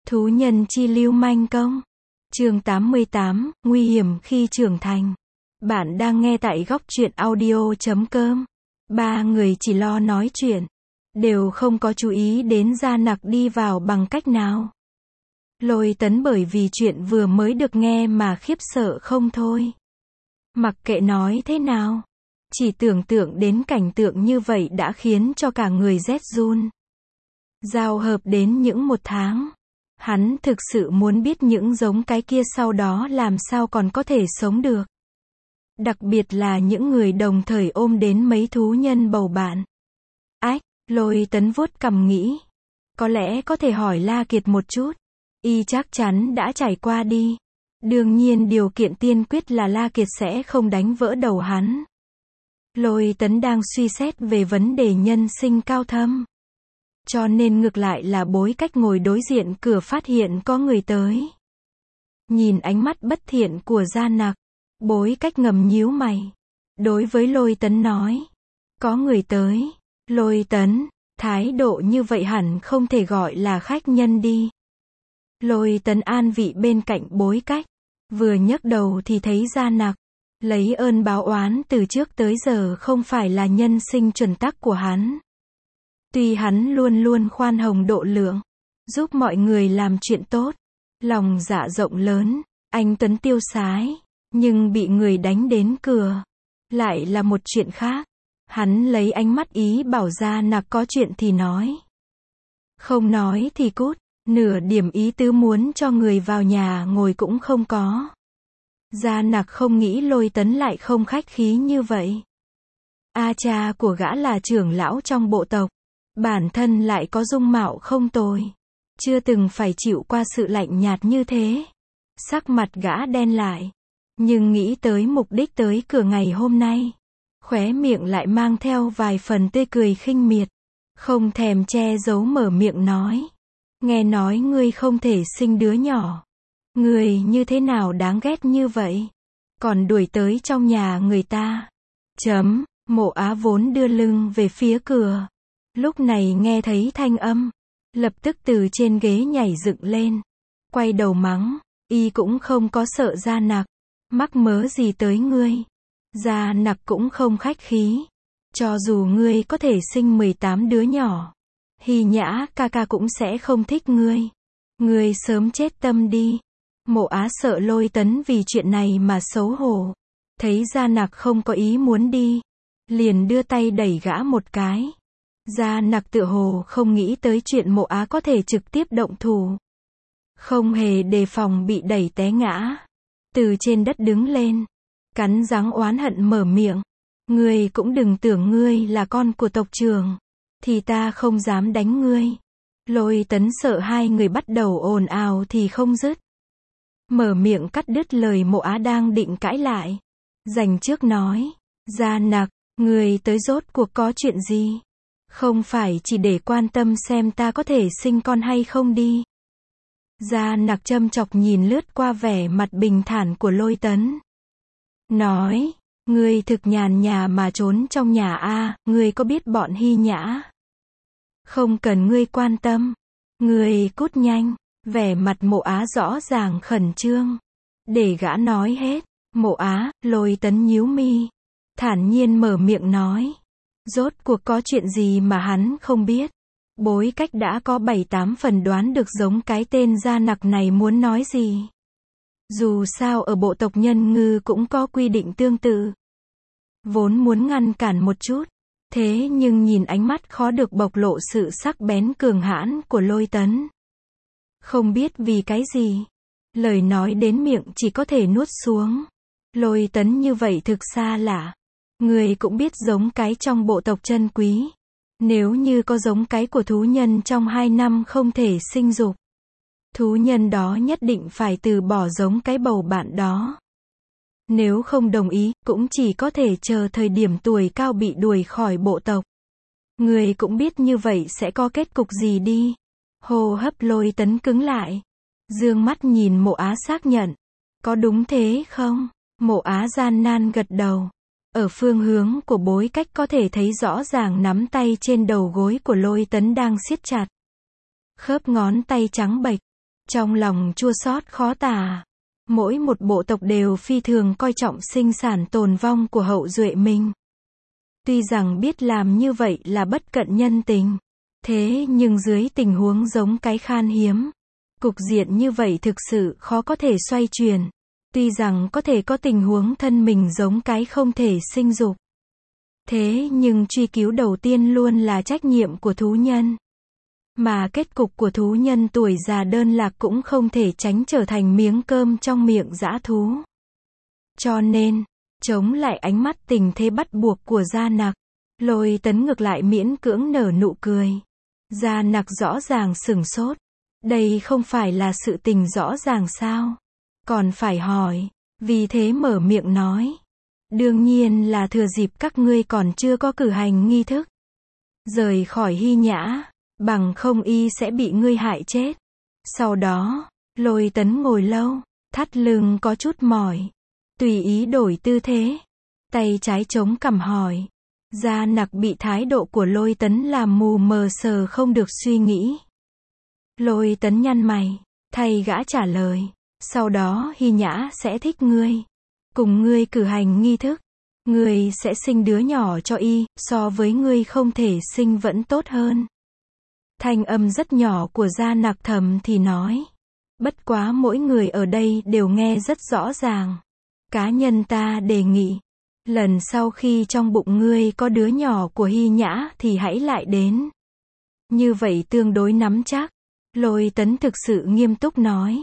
Thú nhân chi lưu manh công. Chương 88, nguy hiểm khi trưởng thành. Bạn đang nghe tại góc truyện audio.com. Ba người chỉ lo nói chuyện, đều không có chú ý đến Gia Nặc đi vào bằng cách nào. Lôi Tấn bởi vì chuyện vừa mới được nghe mà khiếp sợ không thôi. Mặc kệ nói thế nào, chỉ tưởng tượng đến cảnh tượng như vậy đã khiến cho cả người rét run. Giao hợp đến những 1 tháng, hắn thực sự muốn biết những giống cái kia sau đó làm sao còn có thể sống được. Đặc biệt là những người đồng thời ôm đến mấy thú nhân bầu bạn. Ách, Lôi Tấn vuốt cằm nghĩ. Có lẽ có thể hỏi La Kiệt một chút. Y chắc chắn đã trải qua đi. Đương nhiên điều kiện tiên quyết là La Kiệt sẽ không đánh vỡ đầu hắn. Lôi Tấn đang suy xét về vấn đề nhân sinh cao thâm. Cho nên ngược lại là Bối Cách ngồi đối diện cửa phát hiện có người tới. Nhìn ánh mắt bất thiện của Gia Nặc, Bối Cách ngầm nhíu mày. Đối với Lôi Tấn nói. Có người tới. Lôi Tấn, thái độ như vậy hẳn không thể gọi là khách nhân đi. Lôi Tấn an vị bên cạnh Bối Cách. Vừa nhấc đầu thì thấy Gia Nặc. Lấy ơn báo oán từ trước tới giờ không phải là nhân sinh chuẩn tắc của hắn. Tuy hắn luôn luôn khoan hồng độ lượng, giúp mọi người làm chuyện tốt, lòng dạ rộng lớn, anh Tuấn tiêu sái, nhưng bị người đánh đến cửa, lại là một chuyện khác. Hắn lấy ánh mắt ý bảo Gia Nặc có chuyện thì nói. Không nói thì cút, nửa điểm ý tứ muốn cho người vào nhà ngồi cũng không có. Gia Nặc không nghĩ Lôi Tấn lại không khách khí như vậy. Cha của gã là trưởng lão trong bộ tộc, bản thân lại có dung mạo không tồi, chưa từng phải chịu qua sự lạnh nhạt như thế. Sắc mặt gã đen lại, nhưng nghĩ tới mục đích tới cửa ngày hôm nay, khóe miệng lại mang theo vài phần tươi cười khinh miệt, không thèm che giấu mở miệng nói. Nghe nói ngươi không thể sinh đứa nhỏ. Người như thế nào đáng ghét như vậy? Còn đuổi tới trong nhà người ta. Mộ Á vốn đưa lưng về phía cửa. Lúc này nghe thấy thanh âm, lập tức từ trên ghế nhảy dựng lên. Quay đầu mắng, y cũng không có sợ Gia Nặc. Mắc mớ gì tới ngươi? Gia Nặc cũng không khách khí. Cho dù ngươi có thể sinh 18 đứa nhỏ, Hy Nhã ca ca cũng sẽ không thích ngươi. Ngươi sớm chết tâm đi. Mộ Á sợ Lôi Tấn vì chuyện này mà xấu hổ. Thấy Gia Nặc không có ý muốn đi, liền đưa tay đẩy gã một cái. Gia Nặc tựa hồ không nghĩ tới chuyện Mộ Á có thể trực tiếp động thủ. Không hề đề phòng bị đẩy té ngã. Từ trên đất đứng lên, cắn răng oán hận mở miệng. Ngươi cũng đừng tưởng ngươi là con của tộc trưởng, thì ta không dám đánh ngươi. Lôi Tấn sợ hai người bắt đầu ồn ào thì không dứt. Mở miệng cắt đứt lời Mộ Á đang định cãi lại. Dành trước nói. Gia Nặc, người tới rốt cuộc có chuyện gì? Không phải chỉ để quan tâm xem ta có thể sinh con hay không đi. Gia Nặc châm chọc nhìn lướt qua vẻ mặt bình thản của Lôi Tấn. Nói, ngươi thực nhàn nhà mà trốn trong nhà a, ngươi có biết bọn Hy Nhã? Không cần ngươi quan tâm. Ngươi cút nhanh. Vẻ mặt Mộ Á rõ ràng khẩn trương. Để gã nói hết. Mộ Á, Lôi Tấn nhíu mi. Thản nhiên mở miệng nói. Rốt cuộc có chuyện gì mà hắn không biết. Bối Cách đã có 7-8 phần đoán được giống cái tên Gia Nặc này muốn nói gì. Dù sao ở bộ tộc Nhân Ngư cũng có quy định tương tự. Vốn muốn ngăn cản một chút. Thế nhưng nhìn ánh mắt khó được bộc lộ sự sắc bén cường hãn của Lôi Tấn. Không biết vì cái gì, lời nói đến miệng chỉ có thể nuốt xuống. Lôi Tấn như vậy thực xa lạ. Người cũng biết giống cái trong bộ tộc chân quý. Nếu như có giống cái của thú nhân trong 2 năm không thể sinh dục, thú nhân đó nhất định phải từ bỏ giống cái bầu bạn đó. Nếu không đồng ý, cũng chỉ có thể chờ thời điểm tuổi cao bị đuổi khỏi bộ tộc. Người cũng biết như vậy sẽ có kết cục gì đi. Hô hấp Lôi Tấn cứng lại. Dương mắt nhìn Mộ Á xác nhận. Có đúng thế không? Mộ Á gian nan gật đầu. Ở phương hướng của Bối Cách có thể thấy rõ ràng nắm tay trên đầu gối của Lôi Tấn đang siết chặt. Khớp ngón tay trắng bệch. Trong lòng chua xót khó tả. Mỗi một bộ tộc đều phi thường coi trọng sinh sản tồn vong của hậu duệ mình. Tuy rằng biết làm như vậy là bất cận nhân tình. Thế nhưng dưới tình huống giống cái khan hiếm, cục diện như vậy thực sự khó có thể xoay chuyển. Tuy rằng có thể có tình huống thân mình giống cái không thể sinh dục. Thế nhưng truy cứu đầu tiên luôn là trách nhiệm của thú nhân. Mà kết cục của thú nhân tuổi già đơn lạc cũng không thể tránh trở thành miếng cơm trong miệng dã thú. Cho nên, chống lại ánh mắt tình thế bắt buộc của Gia Nặc, Lôi Tấn ngược lại miễn cưỡng nở nụ cười. Gia Nặc rõ ràng sửng sốt. Đây không phải là sự tình rõ ràng sao? Còn phải hỏi. Vì thế mở miệng nói. Đương nhiên là thừa dịp các ngươi còn chưa có cử hành nghi thức. Rời khỏi Hy Nhã, bằng không y sẽ bị ngươi hại chết. Sau đó, Lôi Tấn ngồi lâu, thắt lưng có chút mỏi. Tùy ý đổi tư thế. Tay trái chống cằm hỏi. Gia Nặc bị thái độ của Lôi Tấn làm mù mờ sờ không được suy nghĩ. Lôi Tấn nhăn mày, thay gã trả lời. Sau đó Hy Nhã sẽ thích ngươi. Cùng ngươi cử hành nghi thức. Ngươi sẽ sinh đứa nhỏ cho y, so với ngươi không thể sinh vẫn tốt hơn. Thanh âm rất nhỏ của Gia Nặc thầm thì nói. Bất quá mỗi người ở đây đều nghe rất rõ ràng. Cá nhân ta đề nghị. Lần sau khi trong bụng ngươi có đứa nhỏ của Hy Nhã thì hãy lại đến. Như vậy tương đối nắm chắc. Lôi Tấn thực sự nghiêm túc nói.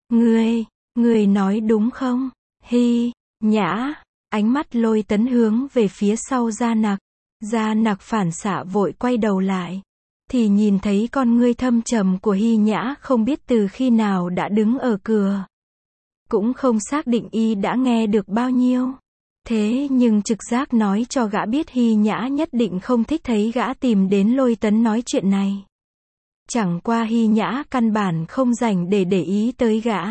Ngươi nói đúng không? Hy Nhã. Ánh mắt Lôi Tấn hướng về phía sau Gia Nặc. Gia Nặc phản xạ vội quay đầu lại. Thì nhìn thấy con ngươi thâm trầm của Hy Nhã không biết từ khi nào đã đứng ở cửa. Cũng không xác định y đã nghe được bao nhiêu. Thế nhưng trực giác nói cho gã biết Hy Nhã nhất định không thích thấy gã tìm đến Lôi Tấn nói chuyện này. Chẳng qua Hy Nhã căn bản không rảnh để ý tới gã.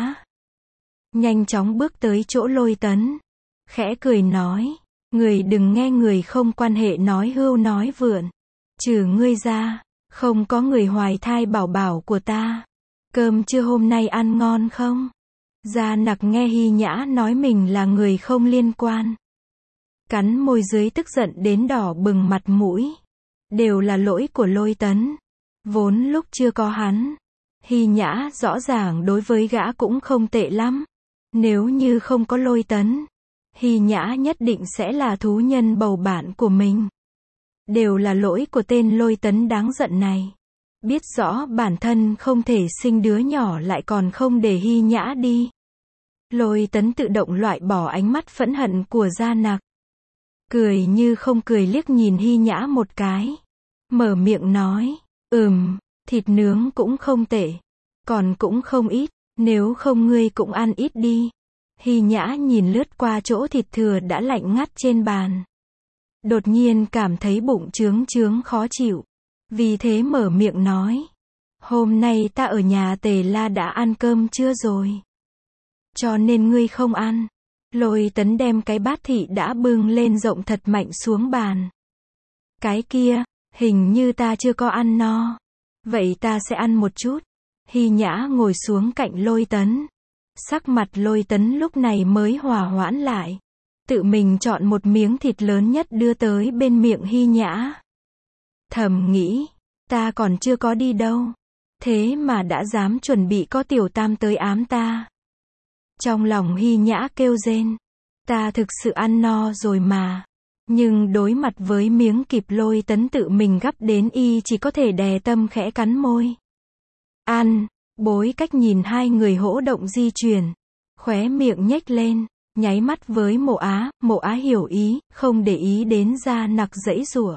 Nhanh chóng bước tới chỗ Lôi Tấn. Khẽ cười nói. Người đừng nghe người không quan hệ nói hưu nói vượn. Trừ ngươi ra, không có người hoài thai bảo bảo của ta. Cơm trưa hôm nay ăn ngon không? Gia Nặc nghe Hy Nhã nói mình là người không liên quan. Cắn môi dưới tức giận đến đỏ bừng mặt mũi. Đều là lỗi của Lôi Tấn. Vốn lúc chưa có hắn, Hy Nhã rõ ràng đối với gã cũng không tệ lắm. Nếu như không có Lôi Tấn, Hy Nhã nhất định sẽ là thú nhân bầu bạn của mình. Đều là lỗi của tên Lôi Tấn đáng giận này. Biết rõ bản thân không thể sinh đứa nhỏ lại còn không để Hy Nhã đi. Lôi Tấn tự động loại bỏ ánh mắt phẫn hận của Gia Nặc. Cười như không cười liếc nhìn Hy Nhã một cái. Mở miệng nói. Thịt nướng cũng không tệ. Còn cũng không ít. Nếu không ngươi cũng ăn ít đi. Hy Nhã nhìn lướt qua chỗ thịt thừa đã lạnh ngắt trên bàn. Đột nhiên cảm thấy bụng chướng khó chịu. Vì thế mở miệng nói. Hôm nay ta ở nhà Tề La đã ăn cơm chưa rồi? Cho nên ngươi không ăn. Lôi Tấn đem cái bát thị đã bưng lên rộng thật mạnh xuống bàn. Cái kia, hình như ta chưa có ăn no. Vậy ta sẽ ăn một chút. Hy Nhã ngồi xuống cạnh Lôi Tấn. Sắc mặt Lôi Tấn lúc này mới hòa hoãn lại. Tự mình chọn một miếng thịt lớn nhất đưa tới bên miệng Hy Nhã. Thầm nghĩ, ta còn chưa có đi đâu. Thế mà đã dám chuẩn bị có tiểu tam tới ám ta. Trong lòng Hy Nhã kêu rên. Ta thực sự ăn no rồi mà. Nhưng đối mặt với miếng kịp Lôi Tấn tự mình gắp đến y chỉ có thể đè tâm khẽ cắn môi. Ăn, Bối Cách nhìn hai người hỗ động di chuyển. Khóe miệng nhếch lên, nháy mắt với Mộ Á hiểu ý, không để ý đến Gia Nặc giãy giụa.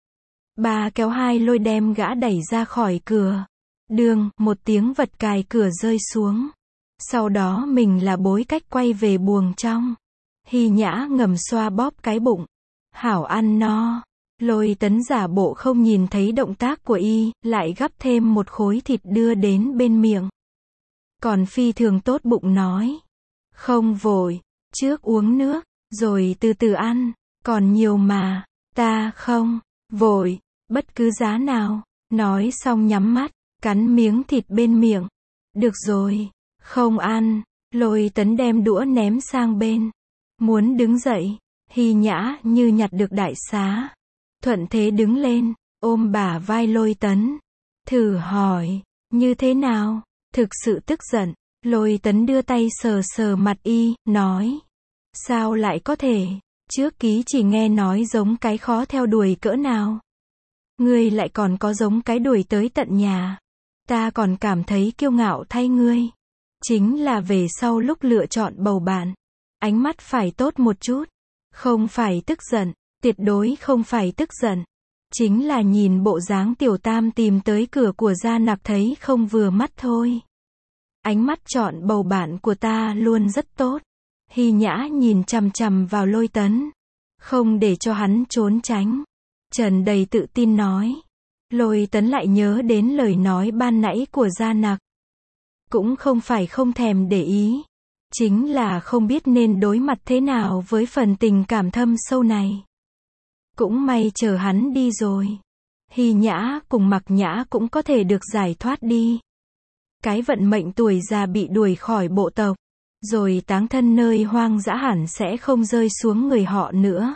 Bà kéo hai lôi đem gã đẩy ra khỏi cửa. Đường, một tiếng vật cài cửa rơi xuống. Sau đó mình là Bối Cách quay về buồng trong. Hy Nhã ngầm xoa bóp cái bụng. Hảo ăn no. Lôi Tấn giả bộ không nhìn thấy động tác của y, lại gắp thêm một khối thịt đưa đến bên miệng. Còn phi thường tốt bụng nói. Không vội, trước uống nước, rồi từ từ ăn, còn nhiều mà, ta không vội, bất cứ giá nào. Nói xong nhắm mắt, cắn miếng thịt bên miệng. Được rồi, không ăn. Lôi Tấn đem đũa ném sang bên. Muốn đứng dậy, Hy Nhã như nhặt được đại xá. Thuận thế đứng lên, ôm bả vai Lôi Tấn. Thử hỏi, như thế nào? Thực sự tức giận. Lôi Tấn đưa tay sờ sờ mặt y, nói. Sao lại có thể? Trước ký chỉ nghe nói giống cái khó theo đuổi cỡ nào. Ngươi lại còn có giống cái đuổi tới tận nhà. Ta còn cảm thấy kiêu ngạo thay ngươi. Chính là về sau lúc lựa chọn bầu bạn. Ánh mắt phải tốt một chút. Không phải tức giận, tuyệt đối không phải tức giận. Chính là nhìn bộ dáng tiểu tam tìm tới cửa của Gia Nặc thấy không vừa mắt thôi. Ánh mắt chọn bầu bạn của ta luôn rất tốt. Hy Nhã nhìn chằm chằm vào Lôi Tấn. Không để cho hắn trốn tránh. Trần đầy tự tin nói. Lôi Tấn lại nhớ đến lời nói ban nãy của Gia Nặc. Cũng không phải không thèm để ý. Chính là không biết nên đối mặt thế nào với phần tình cảm thâm sâu này. Cũng may chờ hắn đi rồi. Hy Nhã cùng Mặc Nhã cũng có thể được giải thoát đi. Cái vận mệnh tuổi già bị đuổi khỏi bộ tộc. Rồi táng thân nơi hoang dã hẳn sẽ không rơi xuống người họ nữa.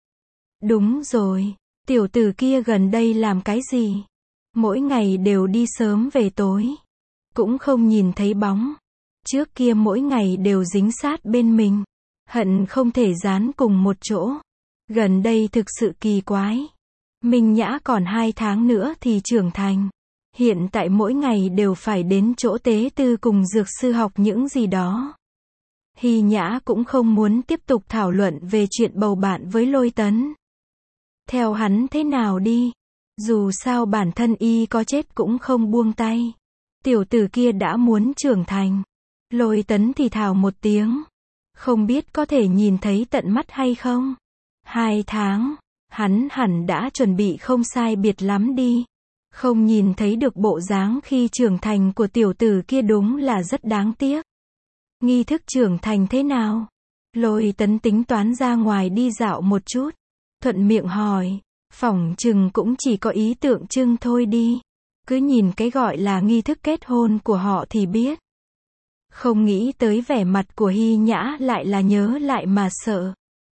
Đúng rồi, tiểu tử kia gần đây làm cái gì? Mỗi ngày đều đi sớm về tối. Cũng không nhìn thấy bóng. Trước kia mỗi ngày đều dính sát bên mình. Hận không thể dán cùng một chỗ. Gần đây thực sự kỳ quái. Minh Nhã còn 2 tháng nữa thì trưởng thành. Hiện tại mỗi ngày đều phải đến chỗ tế tư cùng dược sư học những gì đó. Hy Nhã cũng không muốn tiếp tục thảo luận về chuyện bầu bạn với Lôi Tấn. Theo hắn thế nào đi. Dù sao bản thân y có chết cũng không buông tay. Tiểu tử kia đã muốn trưởng thành. Lôi Tấn thì thào một tiếng. Không biết có thể nhìn thấy tận mắt hay không? 2 tháng. Hắn hẳn đã chuẩn bị không sai biệt lắm đi. Không nhìn thấy được bộ dáng khi trưởng thành của tiểu tử kia đúng là rất đáng tiếc. Nghi thức trưởng thành thế nào? Lôi Tấn tính toán ra ngoài đi dạo một chút. Thuận miệng hỏi. Phỏng chừng cũng chỉ có ý tượng trưng thôi đi. Cứ nhìn cái gọi là nghi thức kết hôn của họ thì biết. Không nghĩ tới vẻ mặt của Hy Nhã lại là nhớ lại mà sợ.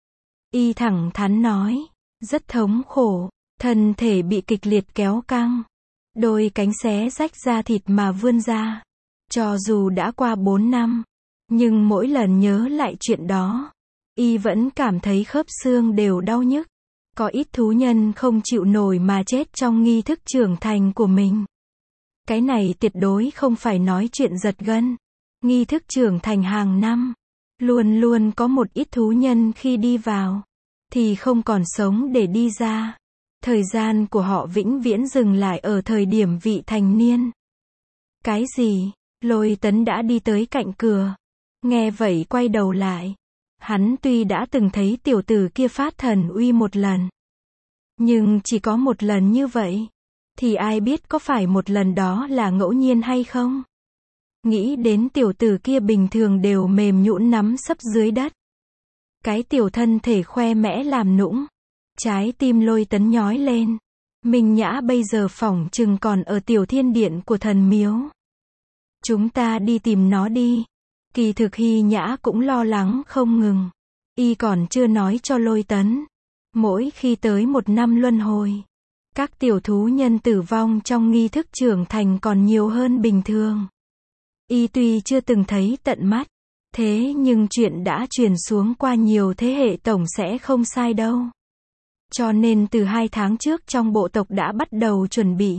Y thẳng thắn nói. Rất thống khổ. Thân thể bị kịch liệt kéo căng. Đôi cánh xé rách da thịt mà vươn ra. Cho dù đã qua 4 năm. Nhưng mỗi lần nhớ lại chuyện đó. Y vẫn cảm thấy khớp xương đều đau nhức. Có ít thú nhân không chịu nổi mà chết trong nghi thức trưởng thành của mình. Cái này tuyệt đối không phải nói chuyện giật gân. Nghi thức trưởng thành hàng năm. Luôn luôn có một ít thú nhân khi đi vào. Thì không còn sống để đi ra. Thời gian của họ vĩnh viễn dừng lại ở thời điểm vị thành niên. Cái gì? Lôi Tấn đã đi tới cạnh cửa. Nghe vậy quay đầu lại. Hắn tuy đã từng thấy tiểu tử kia phát thần uy một lần. Nhưng chỉ có một lần như vậy. Thì ai biết có phải một lần đó là ngẫu nhiên hay không? Nghĩ đến tiểu tử kia bình thường đều mềm nhũn nắm sấp dưới đất. Cái tiểu thân thể khoe mẽ làm nũng. Trái tim Lôi Tấn nhói lên. Minh Nhã bây giờ phỏng chừng còn ở tiểu thiên điện của thần miếu. Chúng ta đi tìm nó đi. Kỳ thực Hy Nhã cũng lo lắng không ngừng. Y còn chưa nói cho Lôi Tấn. Mỗi khi tới 1 năm luân hồi. Các tiểu thú nhân tử vong trong nghi thức trưởng thành còn nhiều hơn bình thường. Y tuy chưa từng thấy tận mắt. Thế nhưng chuyện đã truyền xuống qua nhiều thế hệ tổng sẽ không sai đâu. Cho nên từ 2 tháng trước trong bộ tộc đã bắt đầu chuẩn bị.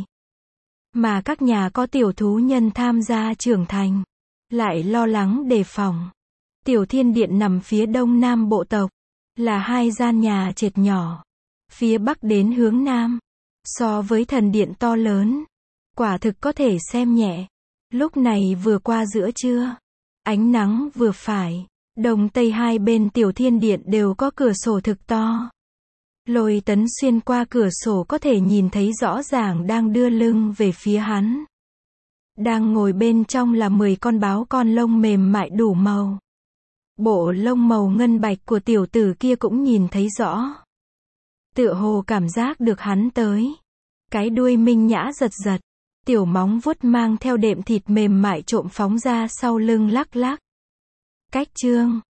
Mà các nhà có tiểu thú nhân tham gia trưởng thành. Lại lo lắng đề phòng. Tiểu thiên điện nằm phía đông nam bộ tộc. Là 2 gian nhà trệt nhỏ. Phía bắc đến hướng nam. So với thần điện to lớn. Quả thực có thể xem nhẹ. Lúc này vừa qua giữa trưa. Ánh nắng vừa phải. Đông tây hai bên tiểu thiên điện đều có cửa sổ thực to. Lôi Tấn xuyên qua cửa sổ có thể nhìn thấy rõ ràng đang đưa lưng về phía hắn. Đang ngồi bên trong là 10 con báo con lông mềm mại đủ màu. Bộ lông màu ngân bạch của tiểu tử kia cũng nhìn thấy rõ. Tựa hồ cảm giác được hắn tới. Cái đuôi Minh Nhã giật giật. Tiểu móng vuốt mang theo đệm thịt mềm mại trộm phóng ra sau lưng lắc lắc. Cách chương